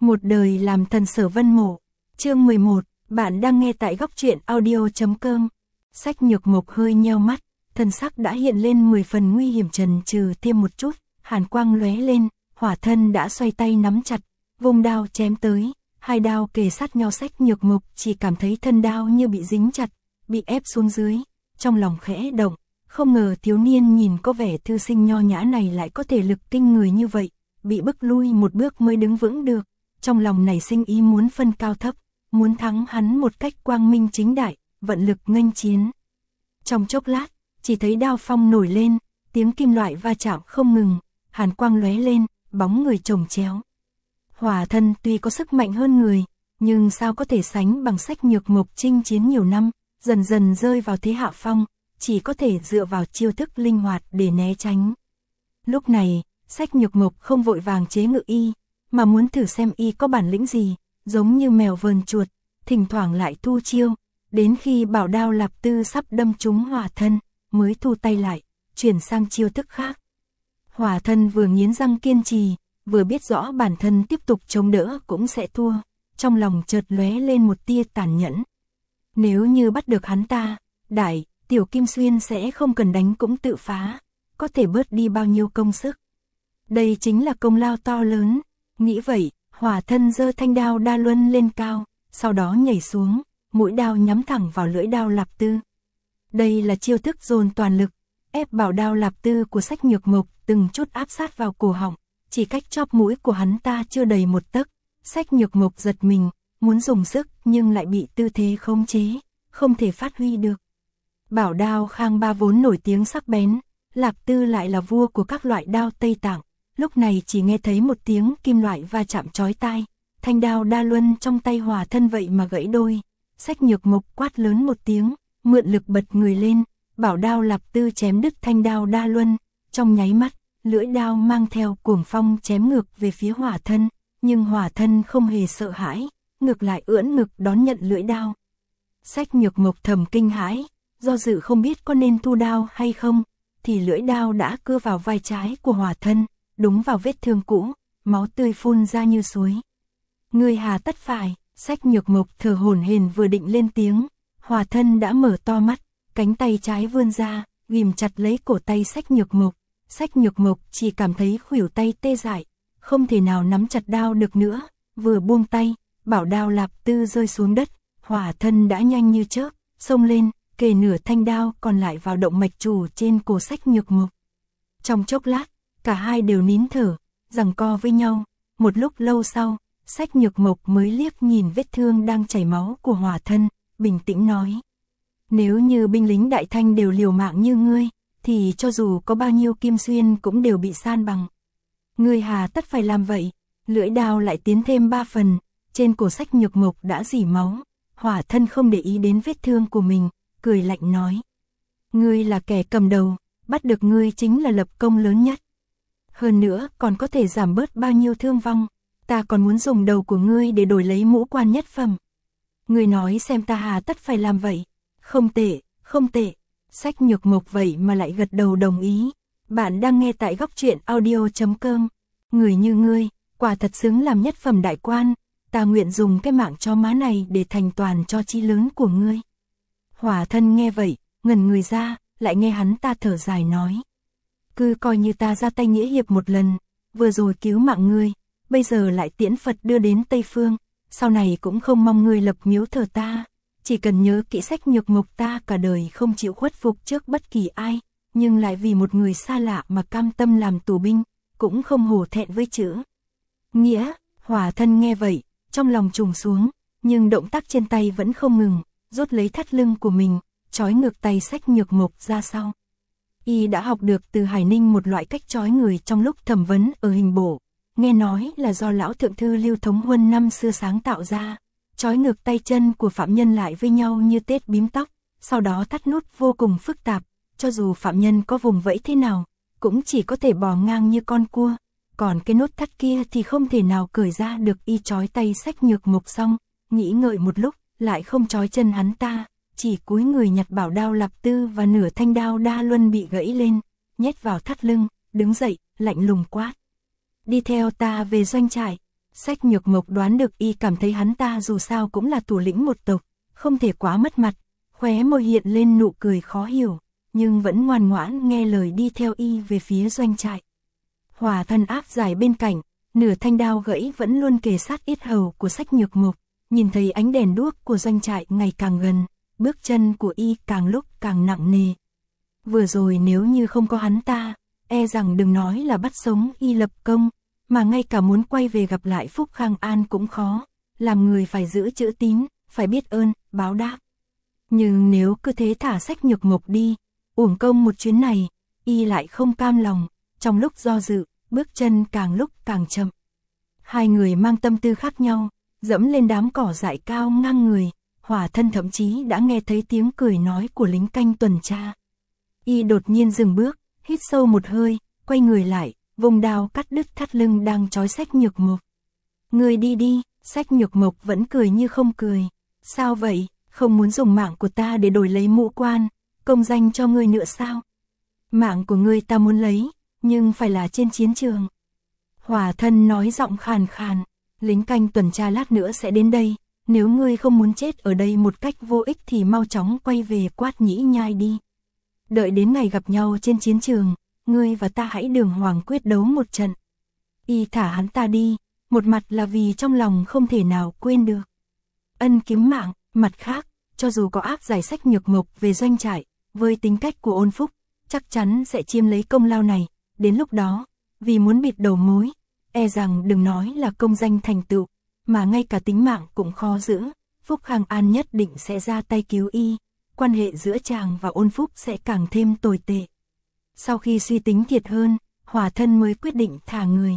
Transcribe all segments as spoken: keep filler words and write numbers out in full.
Một đời làm thần Sở Vân Mộ. Chương mười một, bạn đang nghe tại góc truyện audio chấm com. Sách Nhược Mộc hơi nheo mắt, thân sắc đã hiện lên mười phần nguy hiểm, trần trừ thêm một chút, hàn quang lóe lên, hỏa thân đã xoay tay nắm chặt, vung đao chém tới, hai đao kề sát nhau. Sách Nhược Mộc chỉ cảm thấy thân đao như bị dính chặt, bị ép xuống dưới, trong lòng khẽ động, không ngờ thiếu niên nhìn có vẻ thư sinh nho nhã này lại có thể lực kinh người như vậy, bị bức lui một bước mới đứng vững được. Trong lòng nảy sinh ý muốn phân cao thấp, muốn thắng hắn một cách quang minh chính đại, vận lực nghênh chiến. Trong chốc lát, chỉ thấy đao phong nổi lên, tiếng kim loại va chạm không ngừng, hàn quang lóe lên, bóng người chồng chéo. Hỏa thân tuy có sức mạnh hơn người, nhưng sao có thể sánh bằng Sách Nhược Mộc chinh chiến nhiều năm, dần dần rơi vào thế hạ phong, chỉ có thể dựa vào chiêu thức linh hoạt để né tránh. Lúc này, Sách Nhược Mộc không vội vàng chế ngự y, mà muốn thử xem y có bản lĩnh gì, giống như mèo vờn chuột, thỉnh thoảng lại thu chiêu, đến khi bảo đao Lạp Tư sắp đâm trúng hỏa thân, mới thu tay lại, chuyển sang chiêu thức khác. Hỏa thân vừa nghiến răng kiên trì, vừa biết rõ bản thân tiếp tục chống đỡ cũng sẽ thua, trong lòng chợt lóe lên một tia tàn nhẫn. Nếu như bắt được hắn ta, đại, tiểu Kim Xuyên sẽ không cần đánh cũng tự phá, có thể bớt đi bao nhiêu công sức. Đây chính là công lao to lớn. Nghĩ vậy, hỏa thân giơ thanh đao đa luân lên cao, sau đó nhảy xuống, mũi đao nhắm thẳng vào lưỡi đao Lạp Tư. Đây là chiêu thức dồn toàn lực, ép bảo đao Lạp Tư của Sách Nhược Mộc từng chút áp sát vào cổ họng, chỉ cách chóp mũi của hắn ta chưa đầy một tấc. Sách Nhược Mộc giật mình, muốn dùng sức nhưng lại bị tư thế khống chế, không thể phát huy được. Bảo đao Khang Ba vốn nổi tiếng sắc bén, Lạp Tư lại là vua của các loại đao Tây Tạng. Lúc này chỉ nghe thấy một tiếng kim loại va chạm chói tai, thanh đao đa luân trong tay hỏa thân vậy mà gãy đôi. Sách Nhược Mộc quát lớn một tiếng, mượn lực bật người lên, bảo đao Lạp Tư chém đứt thanh đao đa luân, trong nháy mắt, lưỡi đao mang theo cuồng phong chém ngược về phía hỏa thân, nhưng hỏa thân không hề sợ hãi, ngược lại ưỡn ngực đón nhận lưỡi đao. Sách Nhược Mộc thầm kinh hãi, do dự không biết có nên thu đao hay không, thì lưỡi đao đã cưa vào vai trái của hỏa thân, đúng vào vết thương cũ, máu tươi phun ra như suối. Ngươi hà tất phải, Sách Nhược Mộc thở hổn hển vừa định lên tiếng, hỏa thân đã mở to mắt, cánh tay trái vươn ra, ghìm chặt lấy cổ tay Sách Nhược Mộc. Sách Nhược Mộc chỉ cảm thấy khuỷu tay tê dại, không thể nào nắm chặt đao được nữa, vừa buông tay, bảo đao Lạp Tư rơi xuống đất, hỏa thân đã nhanh như chớp, xông lên, kề nửa thanh đao còn lại vào động mạch chủ trên cổ Sách Nhược Mộc. Trong chốc lát, cả hai đều nín thở, giằng co với nhau, một lúc lâu sau, Sách Nhược Mộc mới liếc nhìn vết thương đang chảy máu của hỏa thân, bình tĩnh nói. Nếu như binh lính Đại Thanh đều liều mạng như ngươi, thì cho dù có bao nhiêu Kim Xuyên cũng đều bị san bằng. Ngươi hà tất phải làm vậy, lưỡi đao lại tiến thêm ba phần, trên cổ Sách Nhược Mộc đã rỉ máu, hỏa thân không để ý đến vết thương của mình, cười lạnh nói. Ngươi là kẻ cầm đầu, bắt được ngươi chính là lập công lớn nhất. Hơn nữa còn có thể giảm bớt bao nhiêu thương vong, ta còn muốn dùng đầu của ngươi để đổi lấy mũ quan nhất phẩm. Ngươi nói xem ta hà tất phải làm vậy. Không tệ, không tệ. Sách Nhược Mộc vậy mà lại gật đầu đồng ý. Bạn đang nghe tại góc truyện audio chấm com. Người như ngươi, quả thật xứng làm nhất phẩm đại quan, ta nguyện dùng cái mạng cho má này để thành toàn cho chí lớn của ngươi. Hỏa thân nghe vậy, ngẩn người ra, lại nghe hắn ta thở dài nói. Cứ coi như ta ra tay nghĩa hiệp một lần, vừa rồi cứu mạng ngươi, bây giờ lại tiễn Phật đưa đến Tây Phương, sau này cũng không mong ngươi lập miếu thờ ta, chỉ cần nhớ kỹ Sách Nhược Mộc ta cả đời không chịu khuất phục trước bất kỳ ai, nhưng lại vì một người xa lạ mà cam tâm làm tù binh, cũng không hổ thẹn với chữ nghĩa. Hỏa thân nghe vậy, trong lòng trùng xuống, nhưng động tác trên tay vẫn không ngừng, rút lấy thắt lưng của mình, trói ngược tay Sách Nhược Mộc ra sau. Y đã học được từ Hải Ninh một loại cách trói người trong lúc thẩm vấn ở hình bộ, nghe nói là do lão thượng thư Lưu Thống Huân năm xưa sáng tạo ra, trói ngược tay chân của phạm nhân lại với nhau như tết bím tóc, sau đó thắt nút vô cùng phức tạp, cho dù phạm nhân có vùng vẫy thế nào, cũng chỉ có thể bò ngang như con cua, còn cái nút thắt kia thì không thể nào cởi ra được. Y trói tay Sách Nhược Mộc xong, nghĩ ngợi một lúc, lại không trói chân hắn ta, chỉ cúi người nhặt bảo đao Lạp Tư và nửa thanh đao đa luân bị gãy lên, nhét vào thắt lưng, đứng dậy, lạnh lùng quát. Đi theo ta về doanh trại. Sách Nhược Mộc đoán được y cảm thấy hắn ta dù sao cũng là thủ lĩnh một tộc, không thể quá mất mặt, khóe môi hiện lên nụ cười khó hiểu, nhưng vẫn ngoan ngoãn nghe lời đi theo y về phía doanh trại. Hỏa Thân áp giải bên cạnh, nửa thanh đao gãy vẫn luôn kề sát yết hầu của Sách Nhược Mộc, nhìn thấy ánh đèn đuốc của doanh trại ngày càng gần, bước chân của y càng lúc càng nặng nề. Vừa rồi nếu như không có hắn ta, e rằng đừng nói là bắt sống y lập công, mà ngay cả muốn quay về gặp lại Phúc Khang An cũng khó, làm người phải giữ chữ tín, phải biết ơn, báo đáp. Nhưng nếu cứ thế thả Sách Nhược Mộc đi, uổng công một chuyến này, y lại không cam lòng, trong lúc do dự, bước chân càng lúc càng chậm. Hai người mang tâm tư khác nhau, dẫm lên đám cỏ dại cao ngang người, Hỏa Thân thậm chí đã nghe thấy tiếng cười nói của lính canh tuần tra. Y đột nhiên dừng bước, hít sâu một hơi, quay người lại, vùng đao cắt đứt thắt lưng đang trói Sách Nhược Mộc. Người đi đi, Sách Nhược Mộc vẫn cười như không cười. Sao vậy, không muốn dùng mạng của ta để đổi lấy mũ quan, công danh cho ngươi nữa sao? Mạng của ngươi ta muốn lấy, nhưng phải là trên chiến trường. Hỏa Thân nói giọng khàn khàn, lính canh tuần tra lát nữa sẽ đến đây, nếu ngươi không muốn chết ở đây một cách vô ích thì mau chóng quay về Quát Nhĩ Nhai đi. Đợi đến ngày gặp nhau trên chiến trường, ngươi và ta hãy đường hoàng quyết đấu một trận. Y thả hắn ta đi, một mặt là vì trong lòng không thể nào quên được ân kiếm mạng, mặt khác, cho dù có áp giải Sách Nhược Mộc về doanh trại, với tính cách của Ôn Phúc, chắc chắn sẽ chiếm lấy công lao này, đến lúc đó, vì muốn bịt đầu mối, e rằng đừng nói là công danh thành tựu, mà ngay cả tính mạng cũng khó giữ, Phúc Khang An nhất định sẽ ra tay cứu y, quan hệ giữa chàng và Ôn Phúc sẽ càng thêm tồi tệ. Sau khi suy tính thiệt hơn, Hỏa Thân mới quyết định thả người.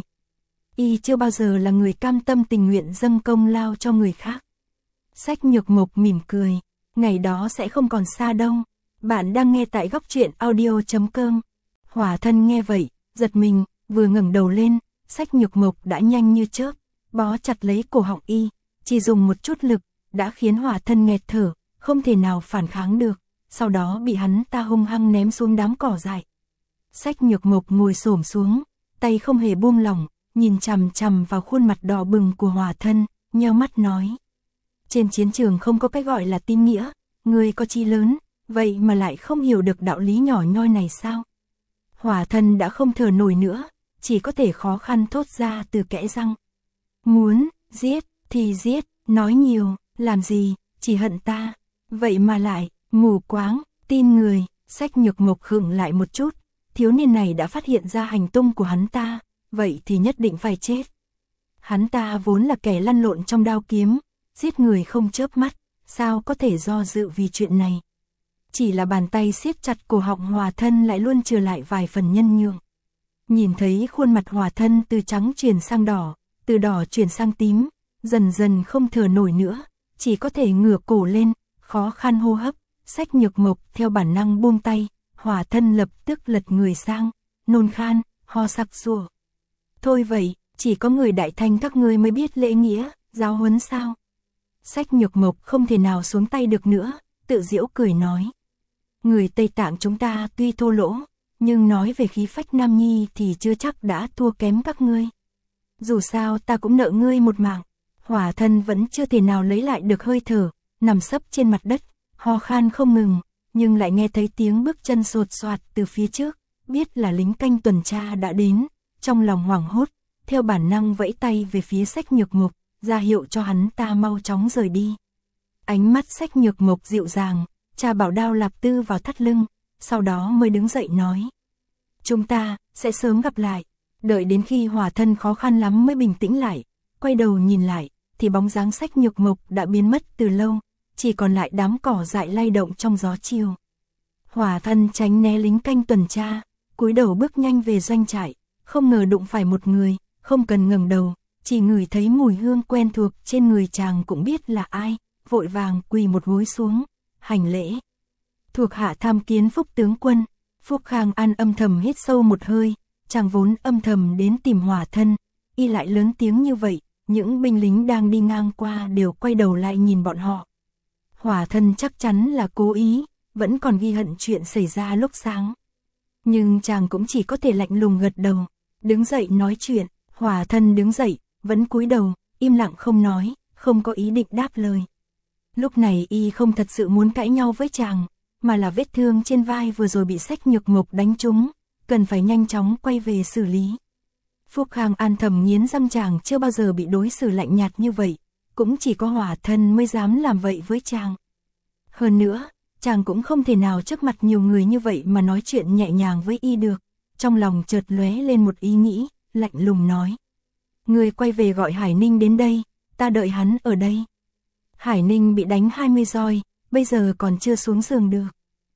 Y chưa bao giờ là người cam tâm tình nguyện dâng công lao cho người khác. Sách Nhược Mộc mỉm cười, ngày đó sẽ không còn xa đâu. Bạn đang nghe tại góc truyện audio chấm com. Hỏa Thân nghe vậy, giật mình, vừa ngẩng đầu lên, Sách Nhược Mộc đã nhanh như chớp, bó chặt lấy cổ họng y, chỉ dùng một chút lực, đã khiến Hỏa Thân nghẹt thở, không thể nào phản kháng được, sau đó bị hắn ta hung hăng ném xuống đám cỏ dại. Sách Nhược Mộc ngồi xổm xuống, tay không hề buông lỏng, nhìn chằm chằm vào khuôn mặt đỏ bừng của Hỏa Thân, nheo mắt nói. Trên chiến trường không có cái gọi là tín nghĩa, người có chí lớn, vậy mà lại không hiểu được đạo lý nhỏ nhoi này sao? Hỏa Thân đã không thở nổi nữa, chỉ có thể khó khăn thốt ra từ kẽ răng. Muốn, giết, thì giết, nói nhiều, làm gì, chỉ hận ta, vậy mà lại, mù quáng, tin người. Sách Nhược Mộc khựng lại một chút, thiếu niên này đã phát hiện ra hành tung của hắn ta, vậy thì nhất định phải chết. Hắn ta vốn là kẻ lăn lộn trong đao kiếm, giết người không chớp mắt, sao có thể do dự vì chuyện này. Chỉ là bàn tay siết chặt cổ họng Hỏa Thân lại luôn trừ lại vài phần nhân nhượng. Nhìn thấy khuôn mặt Hỏa Thân từ trắng chuyển sang đỏ, từ đỏ chuyển sang tím, dần dần không thở nổi nữa, chỉ có thể ngửa cổ lên, khó khăn hô hấp. Sách Nhược Mộc theo bản năng buông tay, Hỏa Thân lập tức lật người sang, nôn khan, ho sặc sủa. Thôi vậy, chỉ có người đại thanh các ngươi mới biết lễ nghĩa, giáo huấn sao? Sách Nhược Mộc không thể nào xuống tay được nữa, tự giễu cười nói. Người Tây Tạng chúng ta tuy thô lỗ, nhưng nói về khí phách nam nhi thì chưa chắc đã thua kém các ngươi. Dù sao ta cũng nợ ngươi một mạng. Hỏa Thân vẫn chưa thể nào lấy lại được hơi thở, nằm sấp trên mặt đất, ho khan không ngừng, nhưng lại nghe thấy tiếng bước chân sột soạt từ phía trước, biết là lính canh tuần tra đã đến, trong lòng hoảng hốt, theo bản năng vẫy tay về phía Sách Nhược Mộc, ra hiệu cho hắn ta mau chóng rời đi. Ánh mắt Sách Nhược Mộc dịu dàng, cha bảo đao lạp tư vào thắt lưng, sau đó mới đứng dậy nói. Chúng ta sẽ sớm gặp lại. Đợi đến khi Hỏa Thân khó khăn lắm mới bình tĩnh lại, quay đầu nhìn lại, thì bóng dáng Sách Nhược Mộc đã biến mất từ lâu, chỉ còn lại đám cỏ dại lay động trong gió chiều. Hỏa Thân tránh né lính canh tuần tra, cúi đầu bước nhanh về doanh trại, không ngờ đụng phải một người, không cần ngẩng đầu, chỉ ngửi thấy mùi hương quen thuộc trên người chàng cũng biết là ai, vội vàng quỳ một gối xuống, hành lễ. Thuộc hạ tham kiến Phúc tướng quân. Phúc Khang An âm thầm hít sâu một hơi, chàng vốn âm thầm đến tìm Hỏa Thân, y lại lớn tiếng như vậy, những binh lính đang đi ngang qua đều quay đầu lại nhìn bọn họ. Hỏa Thân chắc chắn là cố ý, vẫn còn ghi hận chuyện xảy ra lúc sáng. Nhưng chàng cũng chỉ có thể lạnh lùng gật đầu, đứng dậy nói chuyện. Hỏa Thân đứng dậy, vẫn cúi đầu, im lặng không nói, không có ý định đáp lời. Lúc này y không thật sự muốn cãi nhau với chàng, mà là vết thương trên vai vừa rồi bị Sách Nhược Mộc đánh trúng, cần phải nhanh chóng quay về xử lý. Phúc Khang An thầm nghiến răng, chàng chưa bao giờ bị đối xử lạnh nhạt như vậy, cũng chỉ có Hỏa Thân mới dám làm vậy với chàng. Hơn nữa, chàng cũng không thể nào trước mặt nhiều người như vậy mà nói chuyện nhẹ nhàng với y được. Trong lòng chợt lóe lên một ý nghĩ, lạnh lùng nói: "Ngươi quay về gọi Hải Ninh đến đây, ta đợi hắn ở đây." Hải Ninh bị đánh hai mươi roi, bây giờ còn chưa xuống giường được.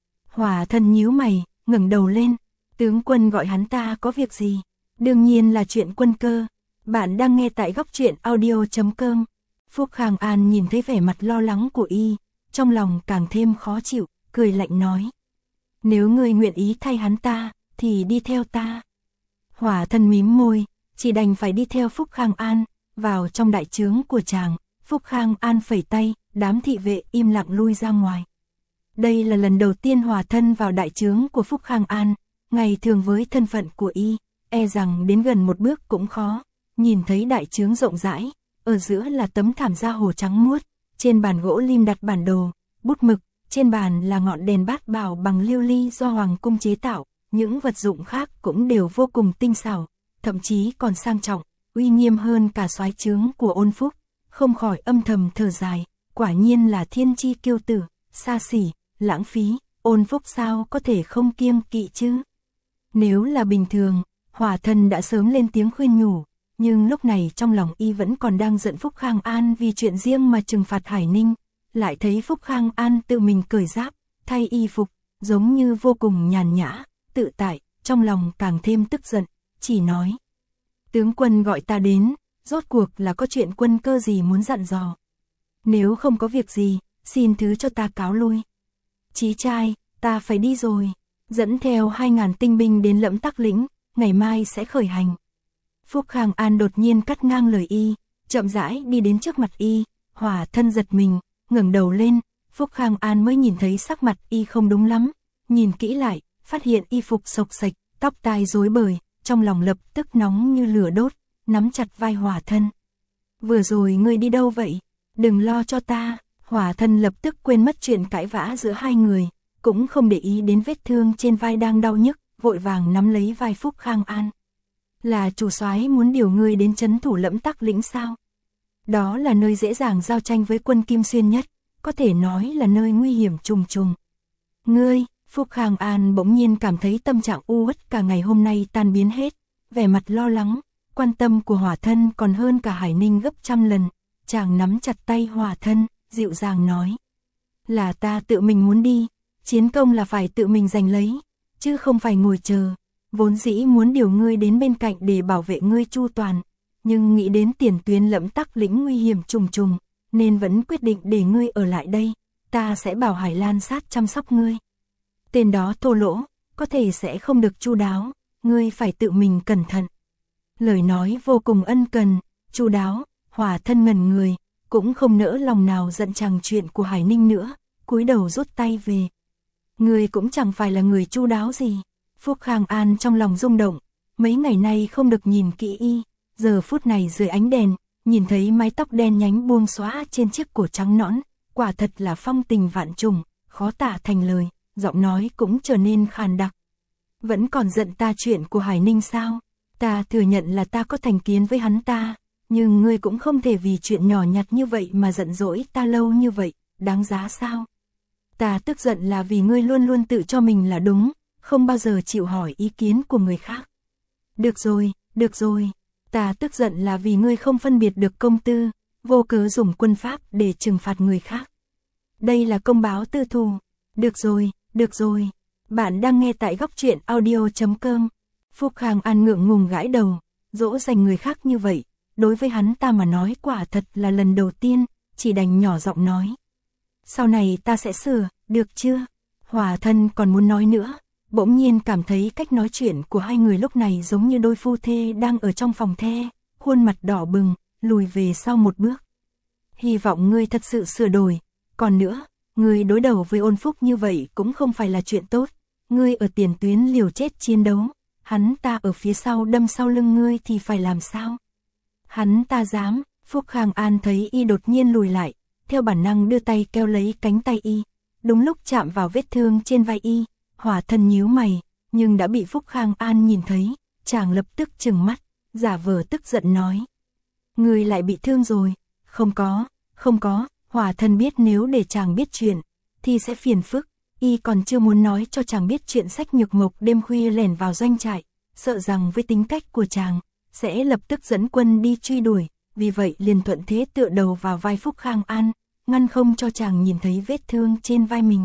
Hỏa Thân nhíu mày, ngẩng đầu lên: "Tướng quân gọi hắn ta có việc gì?" "Đương nhiên là chuyện quân cơ." Bạn đang nghe tại góc truyện audio chấm com. Phúc Khang An nhìn thấy vẻ mặt lo lắng của y, trong lòng càng thêm khó chịu, cười lạnh nói: "Nếu ngươi nguyện ý thay hắn ta, thì đi theo ta." Hỏa Thân mím môi, chỉ đành phải đi theo Phúc Khang An, vào trong đại trướng của chàng. Phúc Khang An phẩy tay, đám thị vệ im lặng lui ra ngoài. Đây là lần đầu tiên Hỏa Thân vào đại trướng của Phúc Khang An, ngày thường với thân phận của y, e rằng đến gần một bước cũng khó. Nhìn thấy đại trướng rộng rãi, ở giữa là tấm thảm da hồ trắng muốt, trên bàn gỗ lim đặt bản đồ, bút mực, trên bàn là ngọn đèn bát bảo bằng lưu ly do hoàng cung chế tạo, những vật dụng khác cũng đều vô cùng tinh xảo, thậm chí còn sang trọng, uy nghiêm hơn cả soái trướng của Ôn Phúc, không khỏi âm thầm thở dài, quả nhiên là thiên chi kiêu tử, xa xỉ, lãng phí, Ôn Phúc sao có thể không kiêng kỵ chứ? Nếu là bình thường, Hỏa Thân đã sớm lên tiếng khuyên nhủ, nhưng lúc này trong lòng y vẫn còn đang giận Phúc Khang An vì chuyện riêng mà trừng phạt Hải Ninh, lại thấy Phúc Khang An tự mình cởi giáp, thay y phục, giống như vô cùng nhàn nhã, tự tại, trong lòng càng thêm tức giận, chỉ nói: "Tướng quân gọi ta đến, rốt cuộc là có chuyện quân cơ gì muốn dặn dò? Nếu không có việc gì, xin thứ cho ta cáo lui." "Chí trai, ta phải đi rồi, dẫn theo hai ngàn tinh binh đến Lẫm Tắc Lĩnh, ngày mai sẽ khởi hành." Phúc Khang An đột nhiên cắt ngang lời y, chậm rãi đi đến trước mặt y. Hỏa Thân giật mình, ngẩng đầu lên, Phúc Khang An mới nhìn thấy sắc mặt y không đúng lắm, nhìn kỹ lại, phát hiện y phục xộc xệch, tóc tai rối bời, trong lòng lập tức nóng như lửa đốt, nắm chặt vai Hỏa Thân. "Vừa rồi ngươi đi đâu vậy? Đừng lo cho ta." Hỏa Thân lập tức quên mất chuyện cãi vã giữa hai người, cũng không để ý đến vết thương trên vai đang đau nhức, vội vàng nắm lấy vai Phúc Khang An. "Là chủ soái muốn điều ngươi đến trấn thủ Lẫm Tắc Lĩnh sao? Đó là nơi dễ dàng giao tranh với quân Kim Xuyên nhất, có thể nói là nơi nguy hiểm trùng trùng." "Ngươi?" Phúc Khang An bỗng nhiên cảm thấy tâm trạng u uất cả ngày hôm nay tan biến hết, vẻ mặt lo lắng, quan tâm của Hỏa Thân còn hơn cả Hải Ninh gấp trăm lần. Chàng nắm chặt tay Hỏa Thân, dịu dàng nói: "Là ta tự mình muốn đi, chiến công là phải tự mình giành lấy, chứ không phải ngồi chờ. Vốn dĩ muốn điều ngươi đến bên cạnh để bảo vệ ngươi chu toàn, nhưng nghĩ đến tiền tuyến Lẫm Tắc Lĩnh nguy hiểm trùng trùng, nên vẫn quyết định để ngươi ở lại đây, ta sẽ bảo Hải Lan Sát chăm sóc ngươi. Tên đó thô lỗ, có thể sẽ không được chu đáo, ngươi phải tự mình cẩn thận." Lời nói vô cùng ân cần, chu đáo. Hỏa Thân ngẩn người, cũng không nỡ lòng nào giận chàng chuyện của Hải Ninh nữa, cúi đầu rút tay về. "Ngươi cũng chẳng phải là người chu đáo gì." Phúc Khang An trong lòng rung động, mấy ngày nay không được nhìn kỹ y, giờ phút này dưới ánh đèn, nhìn thấy mái tóc đen nhánh buông xõa trên chiếc cổ trắng nõn, quả thật là phong tình vạn trùng, khó tả thành lời, giọng nói cũng trở nên khàn đặc. "Vẫn còn giận ta chuyện của Hải Ninh sao? Ta thừa nhận là ta có thành kiến với hắn ta, nhưng ngươi cũng không thể vì chuyện nhỏ nhặt như vậy mà giận dỗi ta lâu như vậy, đáng giá sao? Ta tức giận là vì ngươi luôn luôn tự cho mình là đúng, không bao giờ chịu hỏi ý kiến của người khác." "Được rồi, được rồi, ta tức giận là vì ngươi không phân biệt được công tư, vô cớ dùng quân pháp để trừng phạt người khác. Đây là công báo tư thù." "Được rồi, được rồi." Bạn đang nghe tại góc truyện audio chấm com. Phúc Khang An ngượng ngùng gãi đầu, dỗ dành người khác như vậy, đối với hắn ta mà nói quả thật là lần đầu tiên, chỉ đành nhỏ giọng nói: "Sau này ta sẽ sửa, được chưa?" Hỏa Thân còn muốn nói nữa, bỗng nhiên cảm thấy cách nói chuyện của hai người lúc này giống như đôi phu thê đang ở trong phòng the, khuôn mặt đỏ bừng, lùi về sau một bước. "Hy vọng ngươi thật sự sửa đổi, còn nữa, ngươi đối đầu với Ôn Phúc như vậy cũng không phải là chuyện tốt, ngươi ở tiền tuyến liều chết chiến đấu, hắn ta ở phía sau đâm sau lưng ngươi thì phải làm sao?" Hắn ta dám. Phúc Khang An thấy y đột nhiên lùi lại, theo bản năng đưa tay kéo lấy cánh tay y. Đúng lúc chạm vào vết thương trên vai y, Hỏa Thân nhíu mày, nhưng đã bị Phúc Khang An nhìn thấy, chàng lập tức trừng mắt, giả vờ tức giận nói. Người lại bị thương rồi. Không có, không có. Hỏa Thân biết nếu để chàng biết chuyện, thì sẽ phiền phức. Y còn chưa muốn nói cho chàng biết chuyện Sách Nhược Mộc đêm khuya lẻn vào doanh trại, sợ rằng với tính cách của chàng, sẽ lập tức dẫn quân đi truy đuổi, vì vậy liền thuận thế tựa đầu vào vai Phúc Khang An, ngăn không cho chàng nhìn thấy vết thương trên vai mình.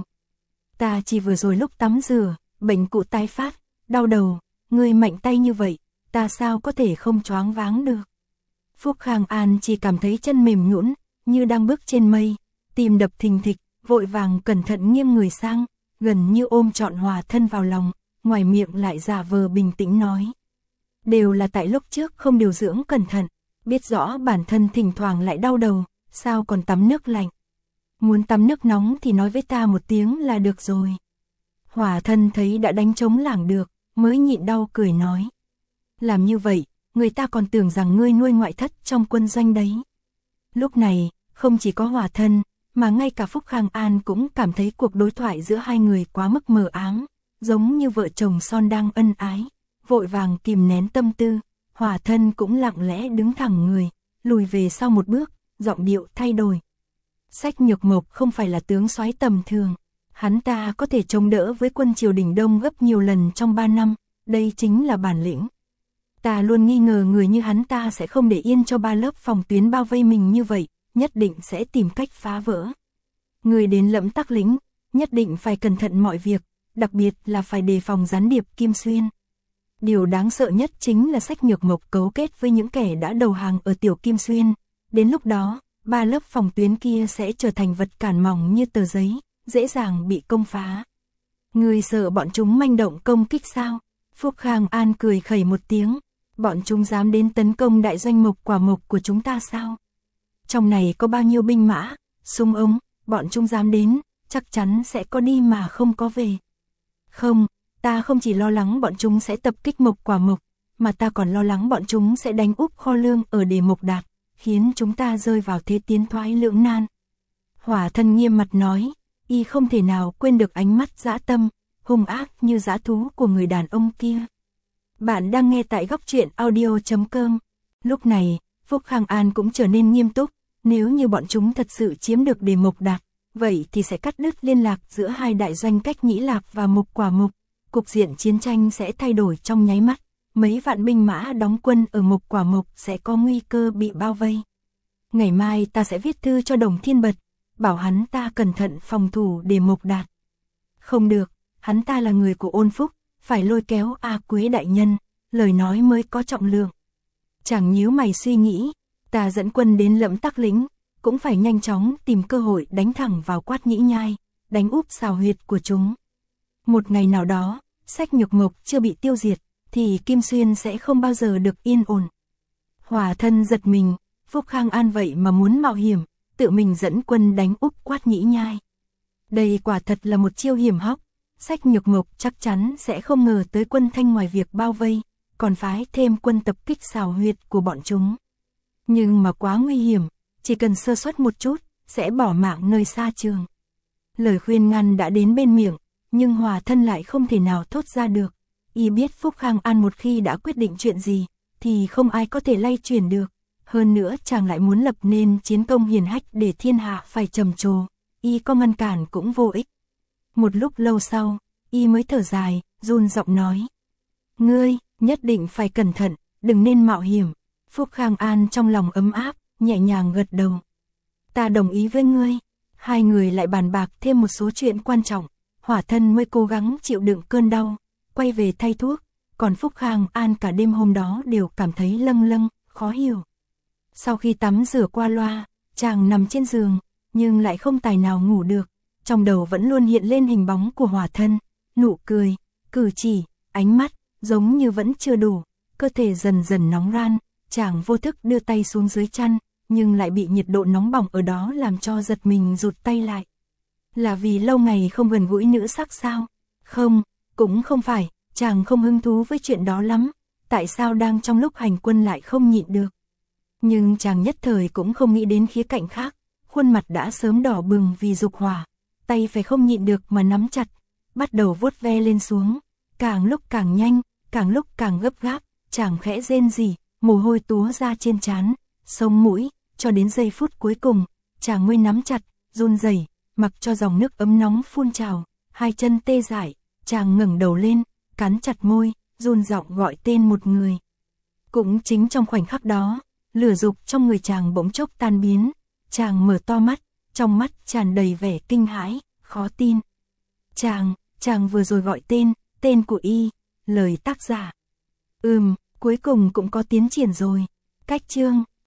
Ta chỉ vừa rồi lúc tắm rửa, bệnh cũ tái phát, đau đầu, ngươi mạnh tay như vậy, ta sao có thể không choáng váng được. Phúc Khang An chỉ cảm thấy chân mềm nhũn, như đang bước trên mây, tim đập thình thịch, vội vàng cẩn thận nghiêng người sang, gần như ôm trọn Hỏa Thân vào lòng, ngoài miệng lại giả vờ bình tĩnh nói. Đều là tại lúc trước không điều dưỡng cẩn thận, biết rõ bản thân thỉnh thoảng lại đau đầu, sao còn tắm nước lạnh. Muốn tắm nước nóng thì nói với ta một tiếng là được rồi. Hỏa Thân thấy đã đánh trống lảng được, mới nhịn đau cười nói. Làm như vậy, người ta còn tưởng rằng ngươi nuôi ngoại thất trong quân doanh đấy. Lúc này, không chỉ có Hỏa Thân, mà ngay cả Phúc Khang An cũng cảm thấy cuộc đối thoại giữa hai người quá mức mờ ám, giống như vợ chồng son đang ân ái, vội vàng kìm nén tâm tư. Hỏa Thân cũng lặng lẽ đứng thẳng người, lùi về sau một bước, giọng điệu thay đổi. Sách Nhược Mộc không phải là tướng soái tầm thường, hắn ta có thể chống đỡ với quân triều đình Đông gấp nhiều lần trong ba năm, đây chính là bản lĩnh. Ta luôn nghi ngờ người như hắn ta sẽ không để yên cho ba lớp phòng tuyến bao vây mình như vậy, nhất định sẽ tìm cách phá vỡ. Người đến Lẫm Tắc Lĩnh, nhất định phải cẩn thận mọi việc, đặc biệt là phải đề phòng gián điệp Kim Xuyên. Điều đáng sợ nhất chính là Sách Nhược Mộc cấu kết với những kẻ đã đầu hàng ở Tiểu Kim Xuyên, đến lúc đó, ba lớp phòng tuyến kia sẽ trở thành vật cản mỏng như tờ giấy, dễ dàng bị công phá. Người sợ bọn chúng manh động công kích sao? Phúc Khang An cười khẩy một tiếng, bọn chúng dám đến tấn công đại doanh Mộc Quả Mộc của chúng ta sao? Trong này có bao nhiêu binh mã, súng ống, bọn chúng dám đến, chắc chắn sẽ có đi mà không có về. Không, ta không chỉ lo lắng bọn chúng sẽ tập kích Mộc Quả Mộc, mà ta còn lo lắng bọn chúng sẽ đánh úp kho lương ở Đề Mộc Đạt, khiến chúng ta rơi vào thế tiến thoái lưỡng nan. Hỏa Thân nghiêm mặt nói, y không thể nào quên được ánh mắt dã tâm, hung ác như dã thú của người đàn ông kia. Bạn đang nghe tại góc truyện audio chấm com. Lúc này, Phúc Khang An cũng trở nên nghiêm túc, nếu như bọn chúng thật sự chiếm được Đề Mộc Đạt, vậy thì sẽ cắt đứt liên lạc giữa hai đại doanh Cách Nhĩ Lạc và Mộc Quả Mộc, cục diện chiến tranh sẽ thay đổi trong nháy mắt, mấy vạn binh mã đóng quân ở Mộc Quả Mộc sẽ có nguy cơ bị bao vây. Ngày mai ta sẽ viết thư cho Đồng Thiên Bật, bảo hắn ta cẩn thận phòng thủ Đề Mộc Đạt. Không được, hắn ta là người của Ôn Phúc, phải lôi kéo A Quế đại nhân, lời nói mới có trọng lượng. Chàng nhíu mày suy nghĩ, ta dẫn quân đến Lẫm Tắc Lĩnh, cũng phải nhanh chóng tìm cơ hội đánh thẳng vào Quát Nhĩ Nhai, đánh úp xào huyệt của chúng. Một ngày nào đó, Sách Nhược Mộc chưa bị tiêu diệt, thì Kim Xuyên sẽ không bao giờ được yên ổn. Hỏa Thân giật mình, Phúc Khang An vậy mà muốn mạo hiểm, tự mình dẫn quân đánh úp Quát Nhĩ Nhai. Đây quả thật là một chiêu hiểm hóc, Sách Nhược Mộc chắc chắn sẽ không ngờ tới quân Thanh ngoài việc bao vây, còn phái thêm quân tập kích xào huyệt của bọn chúng. Nhưng mà quá nguy hiểm, chỉ cần sơ suất một chút, sẽ bỏ mạng nơi xa trường. Lời khuyên ngăn đã đến bên miệng, nhưng Hỏa Thân lại không thể nào thốt ra được. Y biết Phúc Khang An một khi đã quyết định chuyện gì, thì không ai có thể lay chuyển được. Hơn nữa chàng lại muốn lập nên chiến công hiển hách để thiên hạ phải trầm trồ, y có ngăn cản cũng vô ích. Một lúc lâu sau, y mới thở dài, run giọng nói. Ngươi, nhất định phải cẩn thận, đừng nên mạo hiểm. Phúc Khang An trong lòng ấm áp, nhẹ nhàng gật đầu. Ta đồng ý với ngươi. Hai người lại bàn bạc thêm một số chuyện quan trọng, Hỏa Thân mới cố gắng chịu đựng cơn đau, quay về thay thuốc, còn Phúc Khang An cả đêm hôm đó đều cảm thấy lâng lâng, khó hiểu. Sau khi tắm rửa qua loa, chàng nằm trên giường, nhưng lại không tài nào ngủ được, trong đầu vẫn luôn hiện lên hình bóng của Hỏa Thân, nụ cười, cử chỉ, ánh mắt, giống như vẫn chưa đủ, cơ thể dần dần nóng ran, chàng vô thức đưa tay xuống dưới chăn, nhưng lại bị nhiệt độ nóng bỏng ở đó làm cho giật mình rụt tay lại. Là vì lâu ngày không gần gũi nữ sắc sao? Không, cũng không phải, chàng không hứng thú với chuyện đó lắm, tại sao đang trong lúc hành quân lại không nhịn được. Nhưng chàng nhất thời cũng không nghĩ đến khía cạnh khác, khuôn mặt đã sớm đỏ bừng vì dục hỏa, tay phải không nhịn được mà nắm chặt, bắt đầu vuốt ve lên xuống, càng lúc càng nhanh, càng lúc càng gấp gáp, chàng khẽ rên rỉ, mồ hôi túa ra trên trán, sống mũi, cho đến giây phút cuối cùng, chàng môi nắm chặt, run rẩy, mặc cho dòng nước ấm nóng phun trào, hai chân tê dại, chàng ngẩng đầu lên, cắn chặt môi, run giọng gọi tên một người. Cũng chính trong khoảnh khắc đó, lửa dục trong người chàng bỗng chốc tan biến, chàng mở to mắt, trong mắt tràn đầy vẻ kinh hãi, khó tin. Chàng, chàng vừa rồi gọi tên, tên của y, lời tác giả. Ừm, cuối cùng cũng có tiến triển rồi. Cách chương